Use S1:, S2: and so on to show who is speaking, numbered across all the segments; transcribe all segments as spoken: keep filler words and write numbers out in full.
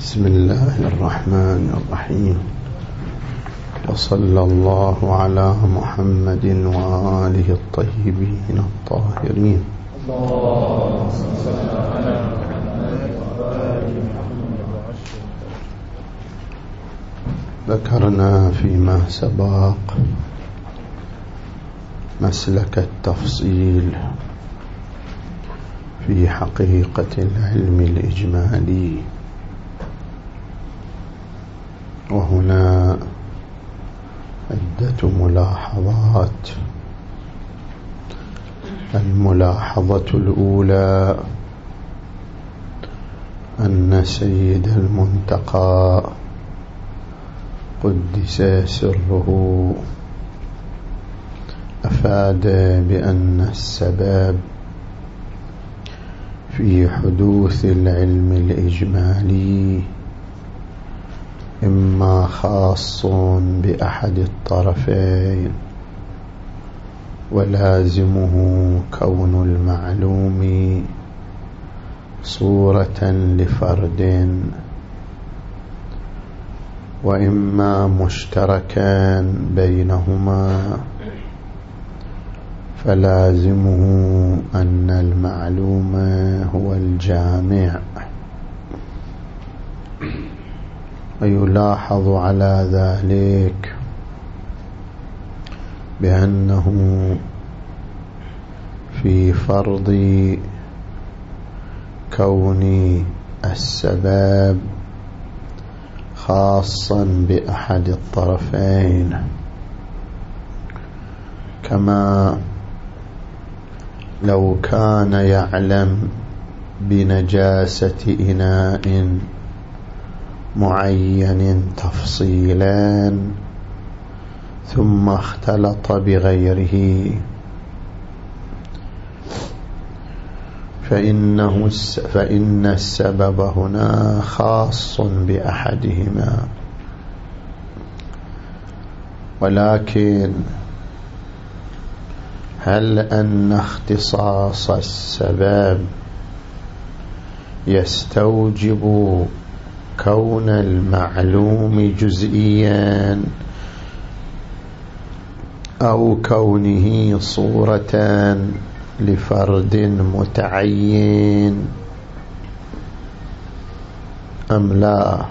S1: بسم الله الرحمن الرحيم، وصلى الله على محمد وآله الطيبين الطاهرين. اللهم صل على محمد وآل محمد. ذكرنا فيما سبق مسلك التفصيل في حقيقة العلم الإجمالي، وهنا عدة ملاحظات. الملاحظة الأولى أن سيد المنتقى قدس سره أفاد بأن السبب في حدوث العلم الإجمالي إما خاص بأحد الطرفين، ولازمه كون المعلوم صورة لفرد، وإما مشتركا بينهما، فلازمه أن المعلوم هو الجامع. ويلاحظ على ذلك بأنه في فرض كون السبب خاصا بأحد الطرفين، كما لو كان يعلم بنجاسة إناء معين تفصيلا ثم اختلط بغيره، فإنه فإن السبب هنا خاص بأحدهما. ولكن هل أن اختصاص السبب يستوجب كون المعلوم جزئيا أو كونه صورة لفرد متعين أم لا؟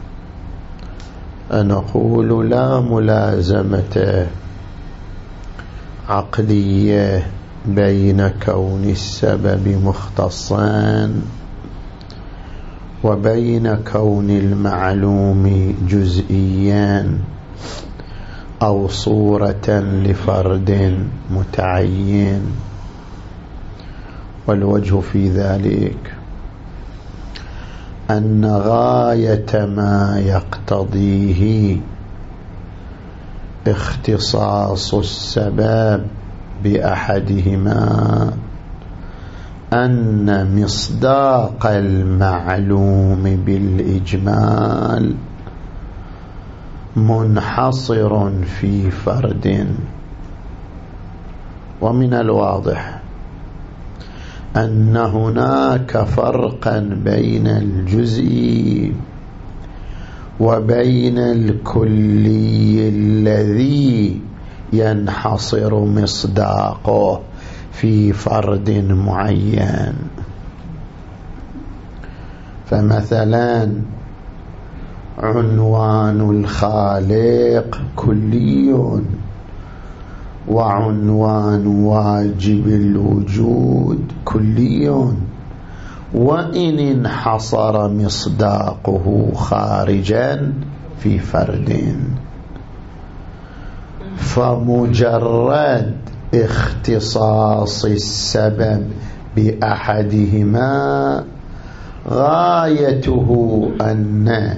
S1: نقول لا ملازمة عقلية بين كون السبب مختصا وبين كون المعلوم جزئيا أو صورة لفرد متعين. والوجه في ذلك أن غاية ما يقتضيه اختصاص السبب بأحدهما أن مصداق المعلوم بالإجمال منحصر في فرد. ومن الواضح أن هناك فرقا بين الجزئي وبين الكلي الذي ينحصر مصداقه في فرد معين. فمثلا عنوان الخالق كلي، وعنوان واجب الوجود كلي، وإن انحصر مصداقه خارجا في فرد. فمجرد اختصاص السبب بأحدهما غايته أن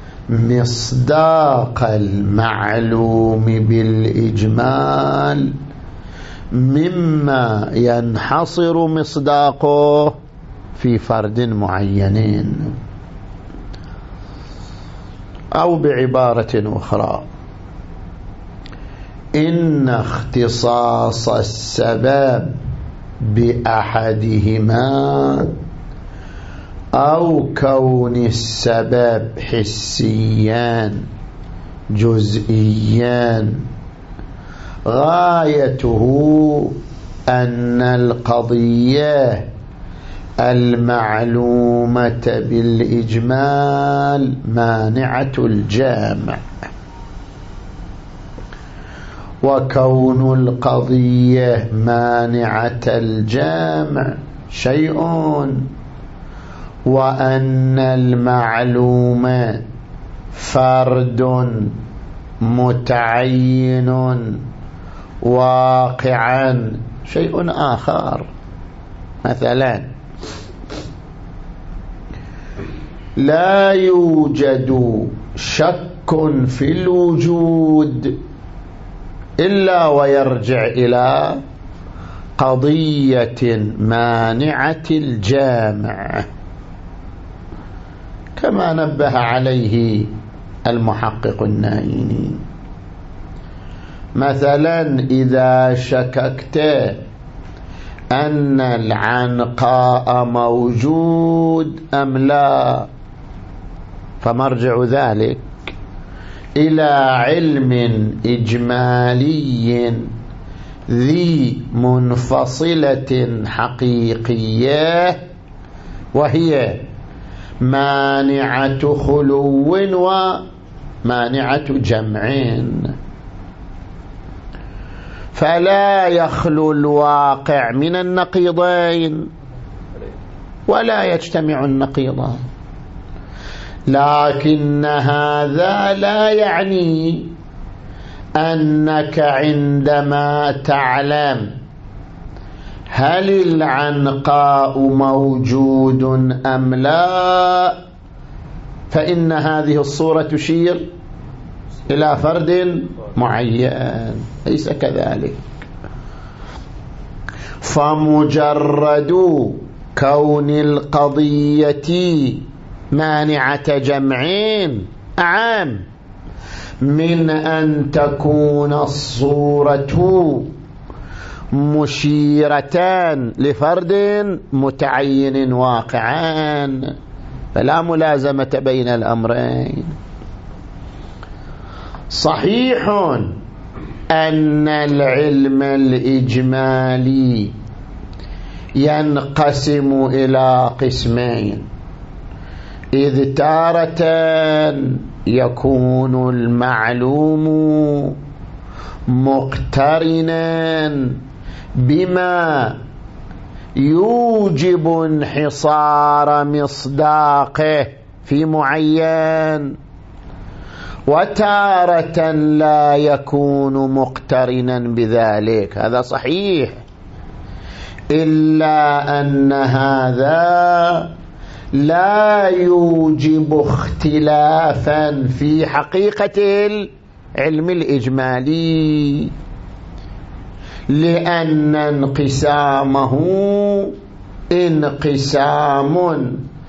S1: مصداق المعلوم بالإجمال مما ينحصر مصداقه في فرد معين. أو بعبارة أخرى، إن اختصاص السبب بأحدهما أو كون السبب حسيا جزئيا غايته أن القضية المعلومة بالإجمال مانعة الجامع، وكون القضية مانعة الجامع شيء، وأن المعلومة فرد متعين واقعا شيء آخر. مثلا لا يوجد شك في الوجود إلا ويرجع إلى قضية مانعة الجامع، كما نبه عليه المحقق النائيني. مثلا إذا شككت أن العنقاء موجود أم لا، فمرجع ذلك إلى علم إجمالي ذي منفصلة حقيقية، وهي مانعة خلو ومانعة جمعين، فلا يخلو الواقع من النقيضين ولا يجتمع النقيضان. لكن هذا لا يعني أنك عندما تعلم هل العنقاء موجود أم لا فإن هذه الصورة تشير إلى فرد معين، ليس كذلك. فمجرد كون القضية مانعة جمعين أعم من أن تكون الصورة مشيرة لفرد متعين واقعا، فلا ملازمة بين الأمرين. صحيح أن العلم الإجمالي ينقسم إلى قسمين، إذ تارة يكون المعلوم مقترنا بما يوجب انحصار مصداقه في معين، وتارة لا يكون مقترنا بذلك. هذا صحيح، إلا أن هذا لا يوجب اختلافا في حقيقة العلم الإجمالي، لأن انقسامه انقسام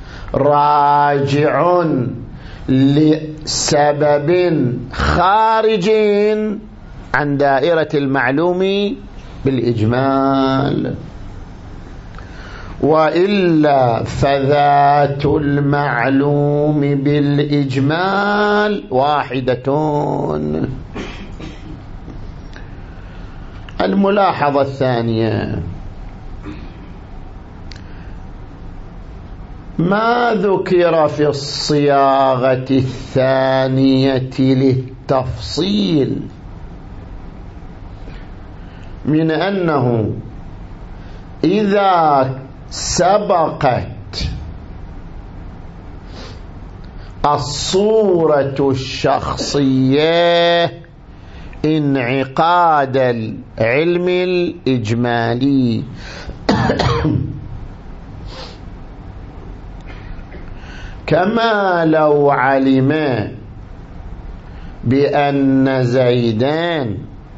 S1: راجع لسبب خارج عن دائرة المعلوم بالإجمال، وإلا فذات المعلوم بالإجمال واحدة. الملاحظة الثانية: ما ذكر في الصياغة الثانية للتفصيل من أنه إذا سبقت الصورة الشخصية انعقاد العلم الإجمالي كما لو علم بأن زيدان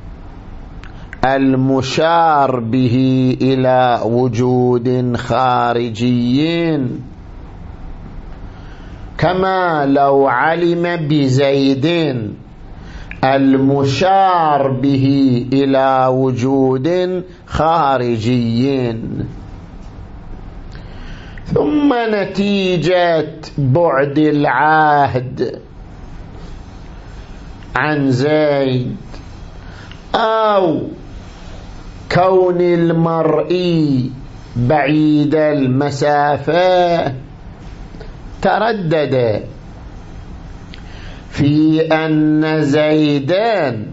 S1: المشار به إلى وجود خارجي، كما لو علم بزيد المشار به إلى وجود خارجي. ثم نتيجة بعد العهد عن زيد أو كون المرئي بعيد المسافة تردد في أن زيدان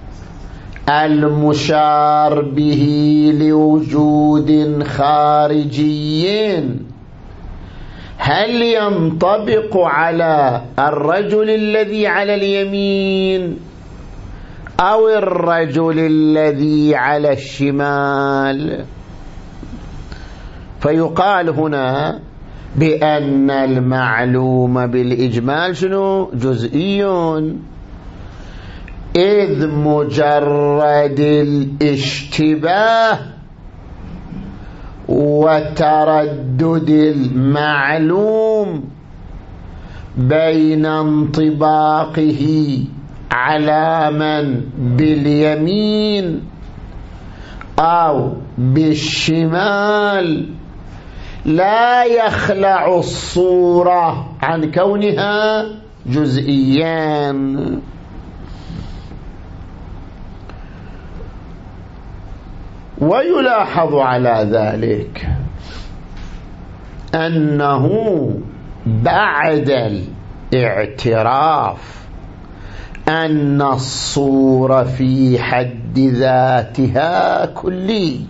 S1: المشار به لوجود خارجي هل ينطبق على الرجل الذي على اليمين أو الرجل الذي على الشمال؟ فيقال هنا بأن المعلوم بالإجمال شنو؟ جزئي، إذ مجرد الاشتباه وتردد المعلوم بين انطباقه على من باليمين أو بالشمال لا يخلع الصورة عن كونها جزئيان. ويلاحظ على ذلك أنه بعد الاعتراف أن الصورة في حد ذاتها كلي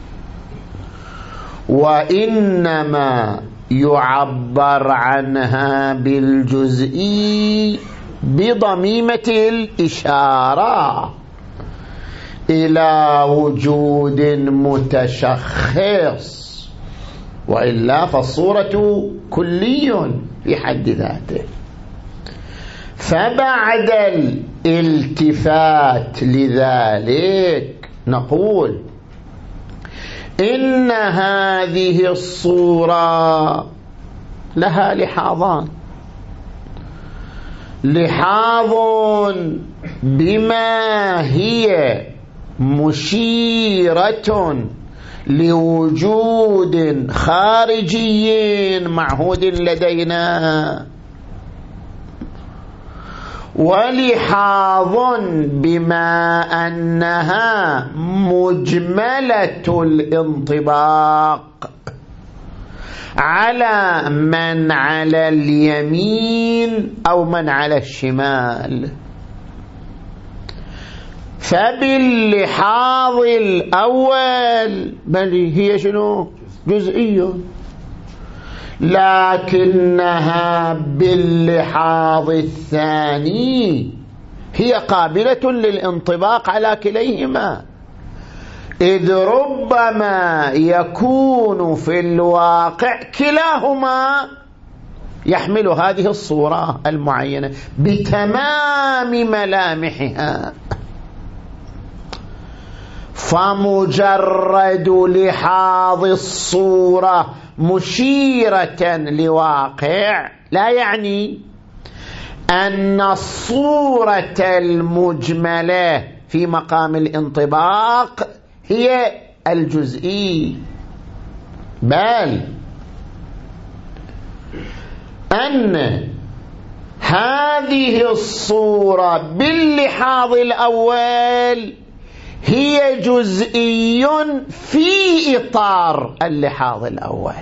S1: وإنما يعبر عنها بالجزئي بضميمة الإشارة إلى وجود متشخص، وإلا فالصورة كلي في حد ذاته. فبعد الالتفات لذلك نقول إن هذه الصورة لها لحاظان: لحاظ بما هي مشيرة لوجود خارجي معهود لدينا، ولحاظ بما أنها مجملة الانطباق على من على اليمين أو من على الشمال. فباللحاظ الأول بل هي شنو؟ جزئية، لكنها باللحاظ الثاني هي قابلة للانطباق على كليهما، إذ ربما يكون في الواقع كلاهما يحمل هذه الصورة المعينة بتمام ملامحها. فمجرد لحاظ الصورة مشيرة لواقع لا يعني أن الصورة المجملة في مقام الانطباق هي الجزئي، بل أن هذه الصورة باللحاظ الأول هي جزئي في إطار اللحاظ الأول،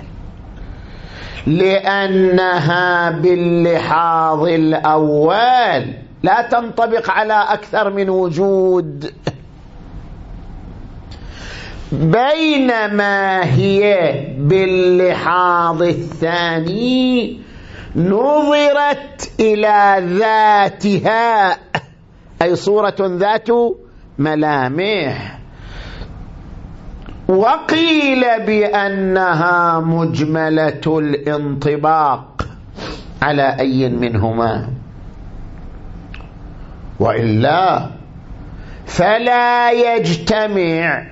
S1: لأنها باللحاظ الأول لا تنطبق على أكثر من وجود، بينما هي باللحاظ الثاني نظرت إلى ذاتها، أي صورة ذات ملامح، وقيل بأنها مجملة الانطباق على أي منهما، وإلا فلا يجتمع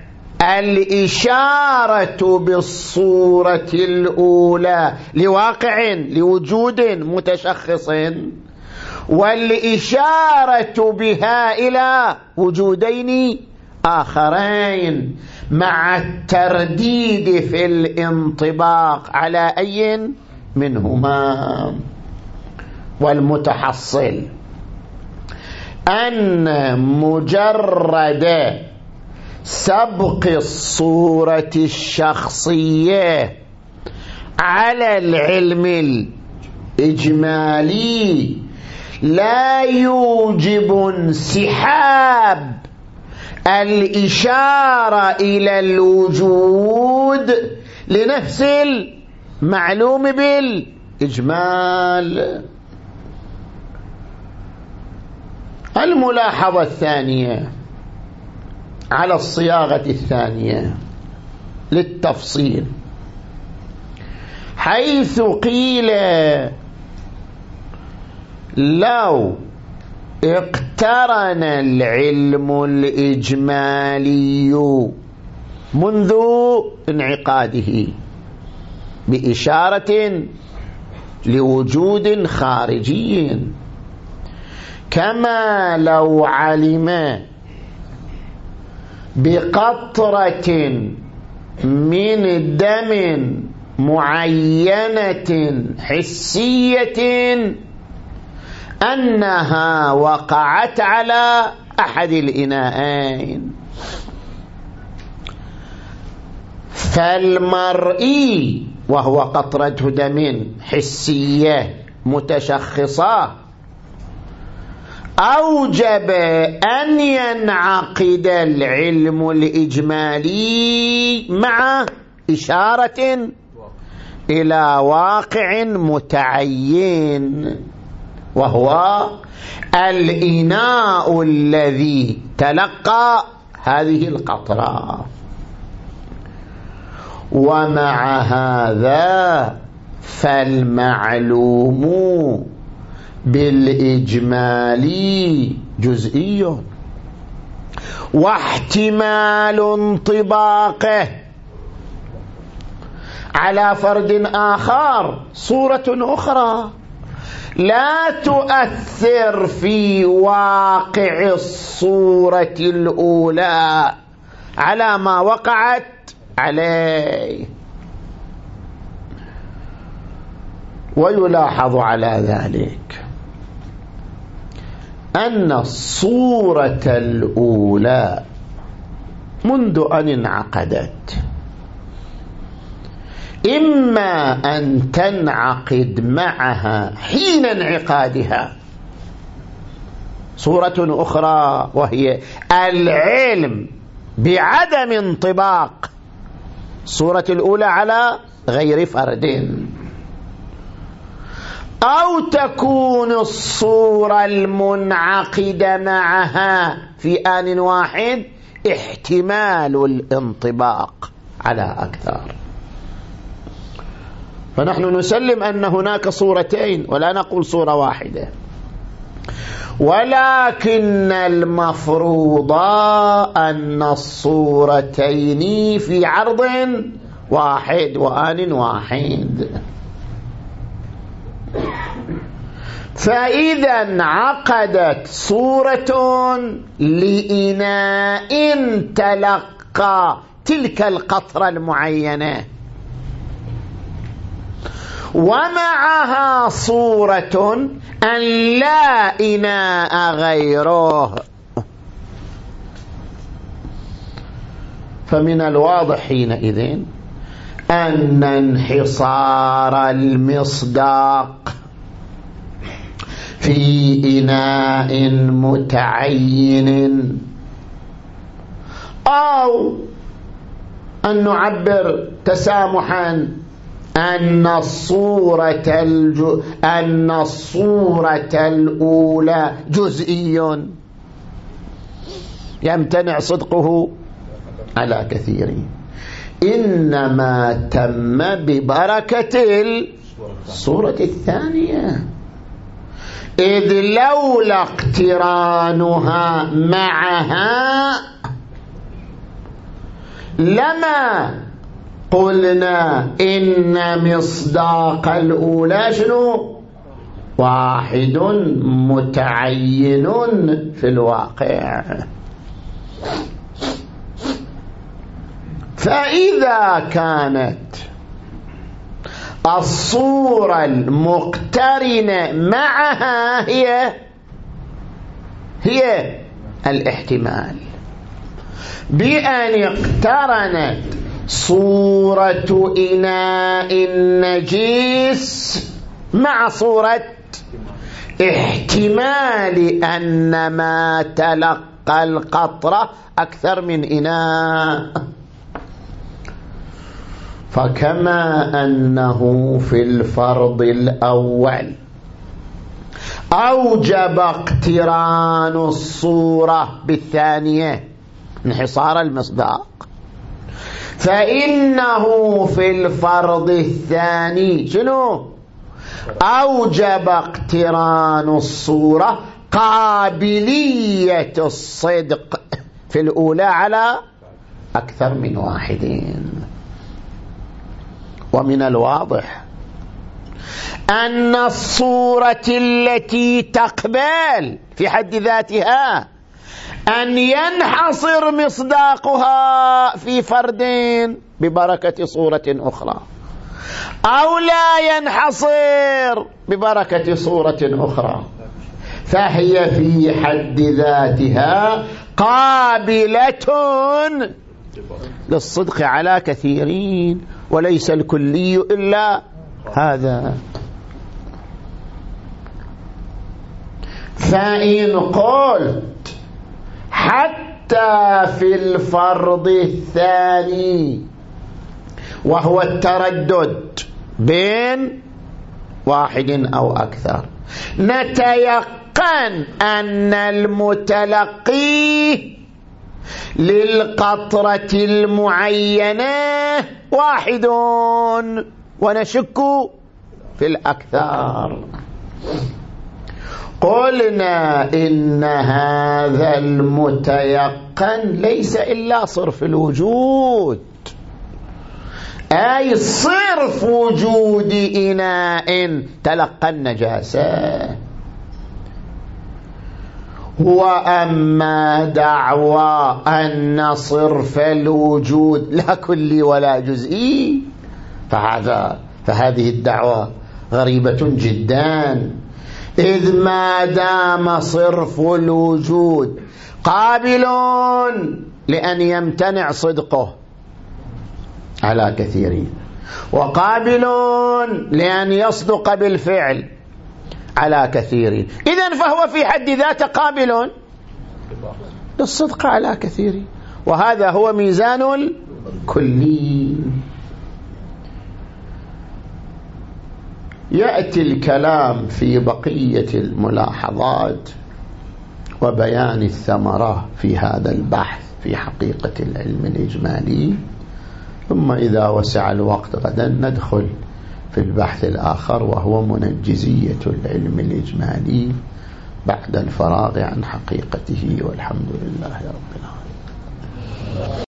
S1: الإشارة بالصورة الأولى لواقع لوجود متشخص والإشارة بها إلى وجودين آخرين، مع الترديد في الانطباق على أي منهما. والمتحصل أن مجرد سبق الصورة الشخصية على العلم الإجمالي لا يوجب انسحاب الإشارة إلى الوجود لنفس المعلوم بالإجمال. الملاحظة الثانية على الصياغة الثانية للتفصيل، حيث قيل لو اقترن العلم الإجمالي منذ انعقاده بإشارة لوجود خارجي، كما لو علم بقطرة من دم معينة حسية أنها وقعت على أحد الإناءين، فالمرئي وهو قطرة دم حسية متشخصة أوجب أن ينعقد العلم الإجمالي مع إشارة إلى واقع متعين، وهو الإناء الذي تلقى هذه القطرة. ومع هذا فالمعلوم بالإجمال جزئي، واحتمال انطباقه على فرد آخر صورة أخرى لا تؤثر في واقع الصورة الأولى على ما وقعت عليه. ويلاحظ على ذلك أن الصورة الأولى منذ أن انعقدت إما أن تنعقد معها حين انعقادها صورة أخرى وهي العلم بعدم انطباق الصورة الأولى على غير فرد، أو تكون الصورة المنعقدة معها في آن واحد احتمال الانطباق على أكثر. فنحن نسلم أن هناك صورتين ولا نقول صورة واحدة، ولكن المفروض أن الصورتين في عرض واحد وآن واحد. فإذا انعقدت صورة لإناء تلقى تلك القطرة المعينة ومعها صورة أن لا إناء غيره، فمن الواضح حينئذ أن انحصار المصداق في إناء متعين، أو أن نعبر تسامحا أن الصورة الج... أن الصورة الأولى جزئي يمتنع صدقه على كثير، إنما تم ببركة الصورة الثانية، إذ لولا اقترانها معها لما قلنا إن مصداق الأولى شنو؟ واحد متعين في الواقع. فإذا كانت الصورة المقترنة معها هي هي الاحتمال، بأن اقترنت صورة إناء نجيس مع صورة احتمال أن ما تلقى القطرة أكثر من إناء. فكما أنه في الفرض الأول أوجب اقتران الصورة بالثانية انحصار المصداق، فإنه في الفرض الثاني شنو؟ أوجب اقتران الصورة قابلية الصدق في الأولى على أكثر من واحدين. ومن الواضح أن الصورة التي تقبل في حد ذاتها أن ينحصر مصداقها في فردين ببركة صورة أخرى، أو لا ينحصر ببركة صورة أخرى، فهي في حد ذاتها قابلة للصدق على كثيرين، وليس الكلي إلا هذا. فإن قلت حتى في الفرض الثاني وهو التردد بين واحد أو أكثر، نتيقن أن المتلقي للقطرة المعينة واحد ونشك في الأكثر. قلنا إن هذا المتيقن ليس إلا صرف الوجود، أي صرف وجود إناء تلقى النجاسة. وأما دعوى أن صرف الوجود لا كلي ولا جزئي فهذا فهذه الدعوة غريبة جدا، إذ ما دام صرف الوجود قابل لأن يمتنع صدقه على كثيرين، وقابل لأن يصدق بالفعل على كثيرين، إذن فهو في حد ذاته قابل للصدق على كثيرين، وهذا هو ميزان الكلي. يأتي الكلام في بقية الملاحظات وبيان الثمرة في هذا البحث في حقيقة العلم الإجمالي، ثم إذا وسع الوقت غدا ندخل في البحث الآخر وهو منجزية العلم الإجمالي بعد الفراغ عن حقيقته، والحمد لله رب العالمين.